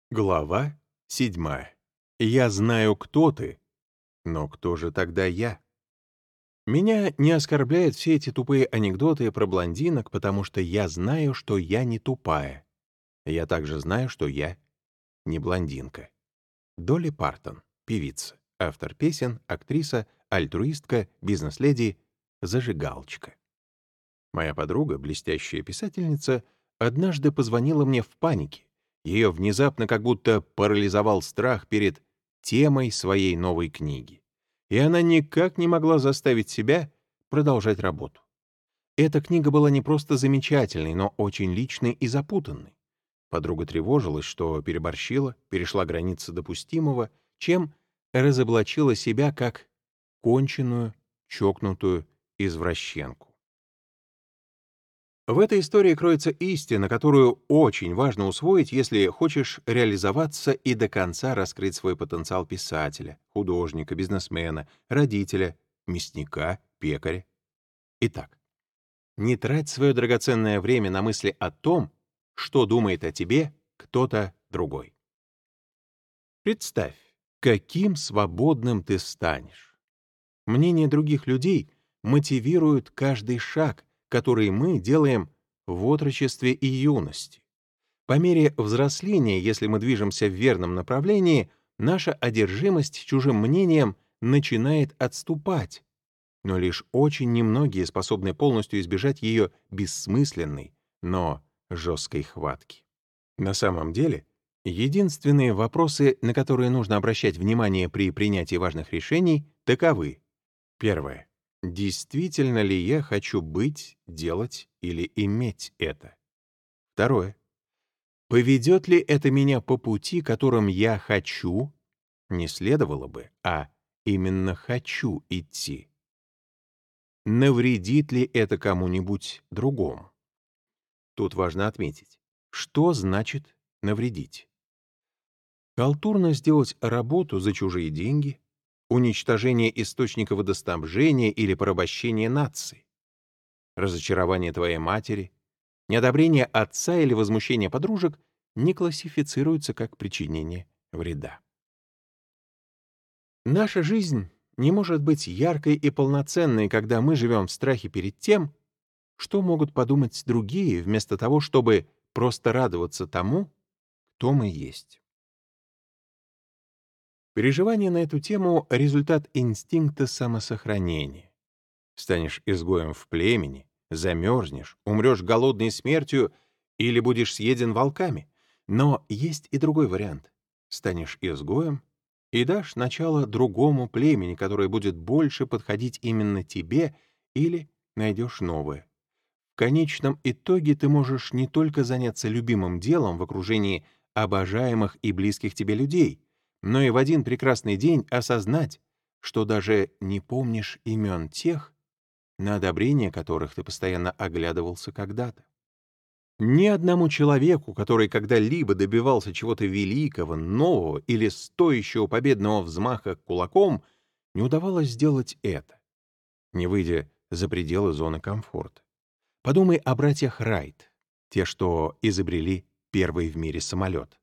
Глава 7. Я знаю, кто ты, но кто же тогда я? Меня не оскорбляют все эти тупые анекдоты про блондинок, потому что я знаю, что я не тупая. Я также знаю, что я не блондинка. Долли Партон, певица, автор песен, актриса, альтруистка, бизнес-леди, зажигалочка. Моя подруга, блестящая писательница, однажды позвонила мне в панике. Ее внезапно как будто парализовал страх перед темой своей новой книги. И она никак не могла заставить себя продолжать работу. Эта книга была не просто замечательной, но очень личной и запутанной. Подруга тревожилась, что переборщила, перешла границы допустимого, чем разоблачила себя как конченую, чокнутую извращенку. В этой истории кроется истина, которую очень важно усвоить, если хочешь реализоваться и до конца раскрыть свой потенциал писателя, художника, бизнесмена, родителя, мясника, пекаря. Итак, не трать свое драгоценное время на мысли о том, что думает о тебе кто-то другой. Представь, каким свободным ты станешь. Мнение других людей мотивирует каждый шаг, который мы делаем в отрочестве и юности. По мере взросления, если мы движемся в верном направлении, наша одержимость чужим мнением начинает отступать, но лишь очень немногие способны полностью избежать ее бессмысленной, но жесткой хватки. На самом деле, единственные вопросы, на которые нужно обращать внимание при принятии важных решений, таковы. Первое. Действительно ли я хочу быть, делать или иметь это? Второе. Поведет ли это меня по пути, которым я хочу, не следовало бы, а именно хочу идти? Навредит ли это кому-нибудь другому? Тут важно отметить, что значит навредить. Халтурно сделать работу за чужие деньги, уничтожение источника водоснабжения или порабощение нации, разочарование твоей матери, неодобрение отца или возмущение подружек не классифицируются как причинение вреда. Наша жизнь не может быть яркой и полноценной, когда мы живем в страхе перед тем, что могут подумать другие, вместо того, чтобы просто радоваться тому, кто мы есть. Переживание на эту тему — результат инстинкта самосохранения. Станешь изгоем в племени, замерзнешь, умрешь голодной смертью или будешь съеден волками. Но есть и другой вариант. Станешь изгоем и дашь начало другому племени, которое будет больше подходить именно тебе, или найдешь новое. В конечном итоге ты можешь не только заняться любимым делом в окружении обожаемых и близких тебе людей, но и в один прекрасный день осознать, что даже не помнишь имен тех, на одобрение которых ты постоянно оглядывался когда-то. Ни одному человеку, который когда-либо добивался чего-то великого, нового или стоящего победного взмаха кулаком, не удавалось сделать это, не выйдя за пределы зоны комфорта. Подумай о братьях Райт, те, что изобрели первый в мире самолет.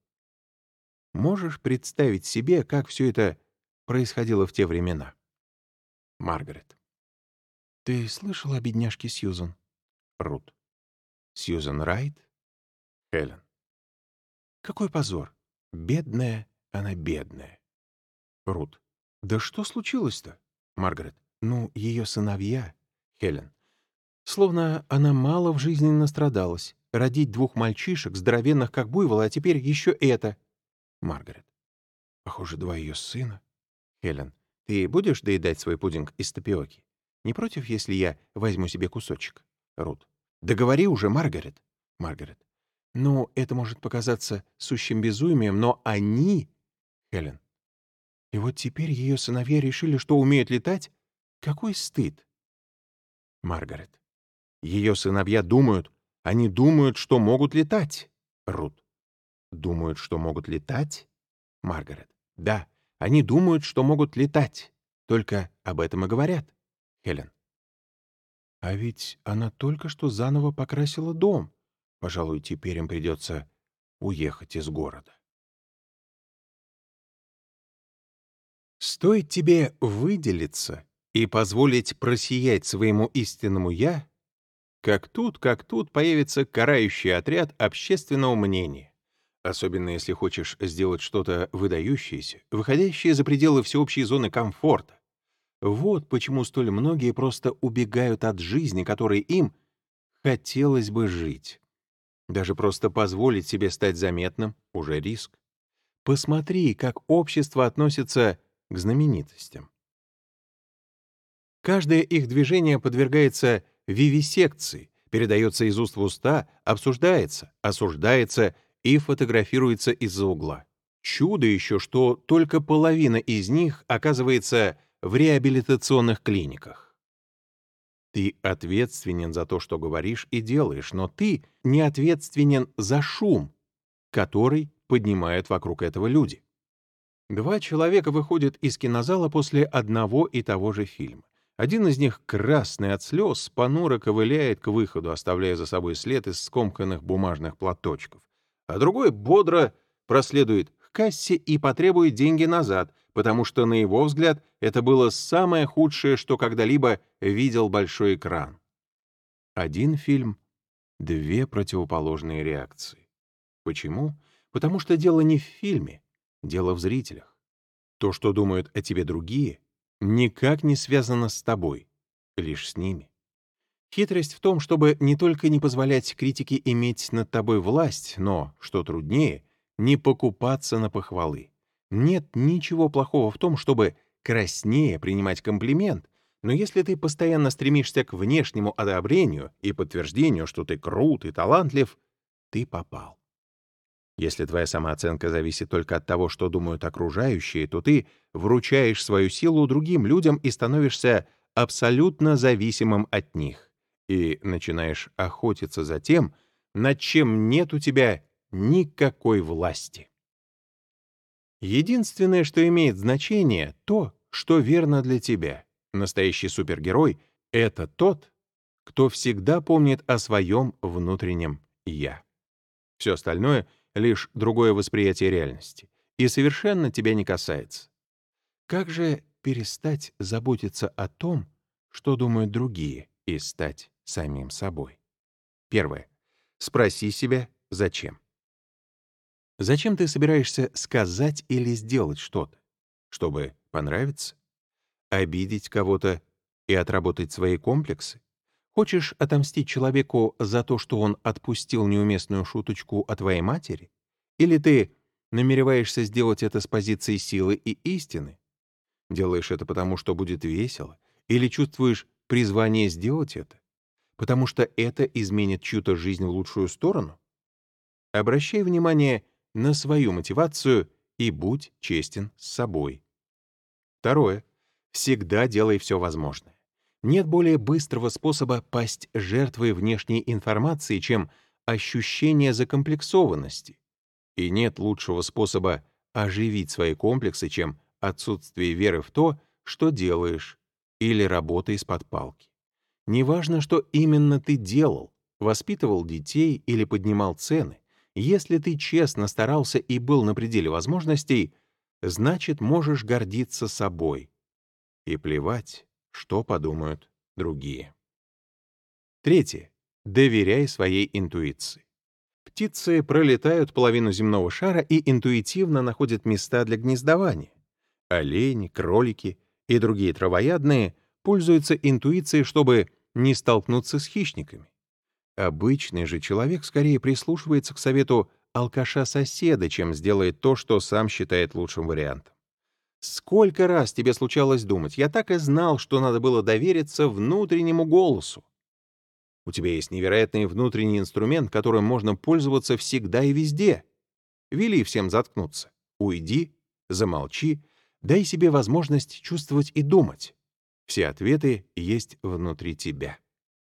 Можешь представить себе, как все это происходило в те времена? Маргарет. Ты слышал о бедняжке Сьюзан? Рут. Сьюзан Райт? Хелен. Какой позор! Бедная она, бедная. Рут. Да что случилось-то? Маргарет. Ну, ее сыновья. Хелен. Словно она мало в жизни настрадалась. Родить двух мальчишек, здоровенных как буйволы, а теперь еще это. Маргарет. Похоже, два ее сына. Хелен. Ты будешь доедать свой пудинг из тапиоки? Не против, если я возьму себе кусочек? Рут. Да говори уже, Маргарет. Маргарет. Ну, это может показаться сущим безумием, но они... Хелен. И вот теперь ее сыновья решили, что умеют летать? Какой стыд! Маргарет. Ее сыновья думают, они думают, что могут летать. Рут. Думают, что могут летать? Маргарет. Да, они думают, что могут летать. Только об этом и говорят. Хелен. А ведь она только что заново покрасила дом. Пожалуй, теперь им придется уехать из города. Стоит тебе выделиться и позволить просиять своему истинному «я», как тут появится карающий отряд общественного мнения. Особенно если хочешь сделать что-то выдающееся, выходящее за пределы всеобщей зоны комфорта. Вот почему столь многие просто убегают от жизни, которой им хотелось бы жить. Даже просто позволить себе стать заметным — уже риск. Посмотри, как общество относится к знаменитостям. Каждое их движение подвергается вивисекции, передается из уст в уста, обсуждается, осуждается и фотографируется из-за угла. Чудо еще, что только половина из них оказывается в реабилитационных клиниках. Ты ответственен за то, что говоришь и делаешь, но ты не ответственен за шум, который поднимают вокруг этого люди. Два человека выходят из кинозала после одного и того же фильма. Один из них, красный от слез, понуро ковыляет к выходу, оставляя за собой след из скомканных бумажных платочков. А другой бодро проследует к кассе и потребует деньги назад, потому что, на его взгляд, это было самое худшее, что когда-либо видел большой экран. Один фильм — две противоположные реакции. Почему? Потому что дело не в фильме, дело в зрителях. То, что думают о тебе другие, никак не связано с тобой, лишь с ними. Хитрость в том, чтобы не только не позволять критике иметь над тобой власть, но, что труднее, не покупаться на похвалы. Нет ничего плохого в том, чтобы краснее принимать комплимент, но если ты постоянно стремишься к внешнему одобрению и подтверждению, что ты крут и талантлив, ты попал. Если твоя самооценка зависит только от того, что думают окружающие, то ты вручаешь свою силу другим людям и становишься абсолютно зависимым от них. И начинаешь охотиться за тем, над чем нет у тебя никакой власти. Единственное, что имеет значение, то, что верно для тебя. Настоящий супергерой — это тот, кто всегда помнит о своем внутреннем «я». Все остальное — лишь другое восприятие реальности, и совершенно тебя не касается. Как же перестать заботиться о том, что думают другие, и стать самим собой? Первое. Спроси себя, зачем. Зачем ты собираешься сказать или сделать что-то? Чтобы понравиться? Обидеть кого-то и отработать свои комплексы? Хочешь отомстить человеку за то, что он отпустил неуместную шуточку о твоей матери? Или ты намереваешься сделать это с позиции силы и истины? Делаешь это потому, что будет весело? Или чувствуешь призвание сделать это? Потому что это изменит чью-то жизнь в лучшую сторону? Обращай внимание на свою мотивацию и будь честен с собой. Второе. Всегда делай все возможное. Нет более быстрого способа пасть жертвой внешней информации, чем ощущение закомплексованности. И нет лучшего способа оживить свои комплексы, чем отсутствие веры в то, что делаешь, или работа из-под палки. Неважно, что именно ты делал, воспитывал детей или поднимал цены, если ты честно старался и был на пределе возможностей, значит, можешь гордиться собой. И плевать, что подумают другие. Третье. Доверяй своей интуиции. Птицы пролетают половину земного шара и интуитивно находят места для гнездования. Олени, кролики и другие травоядные пользуются интуицией, чтобы не столкнуться с хищниками. Обычный же человек скорее прислушивается к совету алкаша-соседа, чем сделает то, что сам считает лучшим вариантом. Сколько раз тебе случалось думать: «Я так и знал, что надо было довериться внутреннему голосу». У тебя есть невероятный внутренний инструмент, которым можно пользоваться всегда и везде. Вели всем заткнуться. Уйди, замолчи, дай себе возможность чувствовать и думать. Все ответы есть внутри тебя.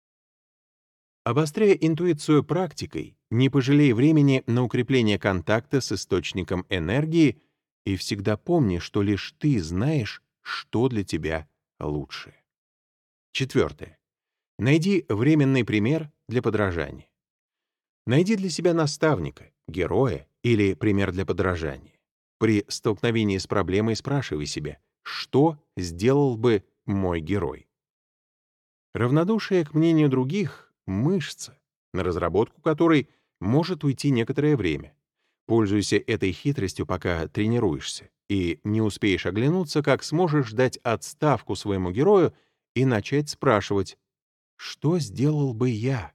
Обостряя интуицию практикой, не пожалей времени на укрепление контакта с источником энергии и всегда помни, что лишь ты знаешь, что для тебя лучшее. Четвертое. Найди временный пример для подражания. Найди для себя наставника, героя или пример для подражания. При столкновении с проблемой спрашивай себя, что сделал бы мой герой. Равнодушие к мнению других — мышца, на разработку которой может уйти некоторое время. Пользуйся этой хитростью, пока тренируешься, и не успеешь оглянуться, как сможешь дать отставку своему герою и начать спрашивать: «Что сделал бы я?»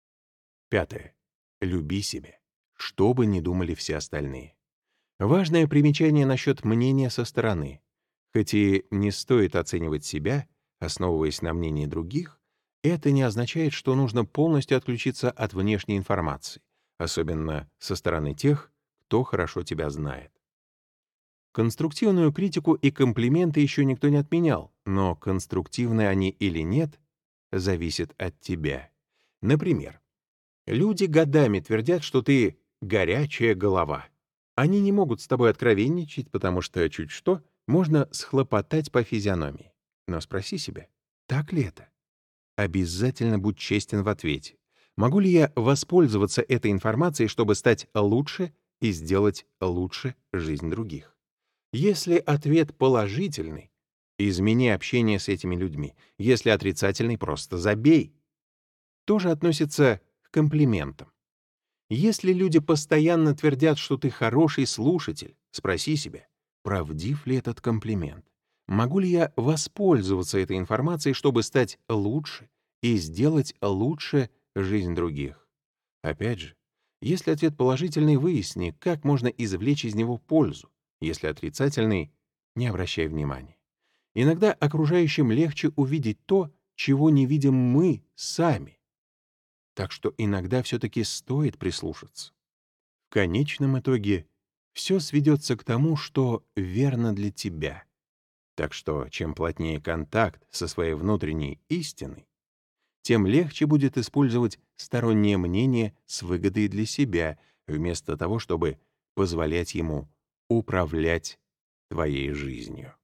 Пятое. Люби себя, что бы ни думали все остальные. Важное примечание насчет мнения со стороны. Хоть и не стоит оценивать себя, основываясь на мнении других, это не означает, что нужно полностью отключиться от внешней информации, особенно со стороны тех, кто хорошо тебя знает. Конструктивную критику и комплименты еще никто не отменял, но конструктивны они или нет, зависит от тебя. Например, люди годами твердят, что ты горячая голова. Они не могут с тобой откровенничать, потому что чуть что можно схлопотать по физиономии. Но спроси себя, так ли это? Обязательно будь честен в ответе. Могу ли я воспользоваться этой информацией, чтобы стать лучше и сделать лучше жизнь других? Если ответ положительный, измени общение с этими людьми. Если отрицательный, просто забей. Тоже относится к комплиментам. Если люди постоянно твердят, что ты хороший слушатель, спроси себя, правдив ли этот комплимент. Могу ли я воспользоваться этой информацией, чтобы стать лучше и сделать лучше жизнь других? Опять же, если ответ положительный, выясни, как можно извлечь из него пользу. Если отрицательный, не обращай внимания. Иногда окружающим легче увидеть то, чего не видим мы сами. Так что иногда все-таки стоит прислушаться. В конечном итоге все сведется к тому, что верно для тебя. Так что чем плотнее контакт со своей внутренней истиной, тем легче будет использовать стороннее мнение с выгодой для себя, вместо того, чтобы позволять ему управлять твоей жизнью.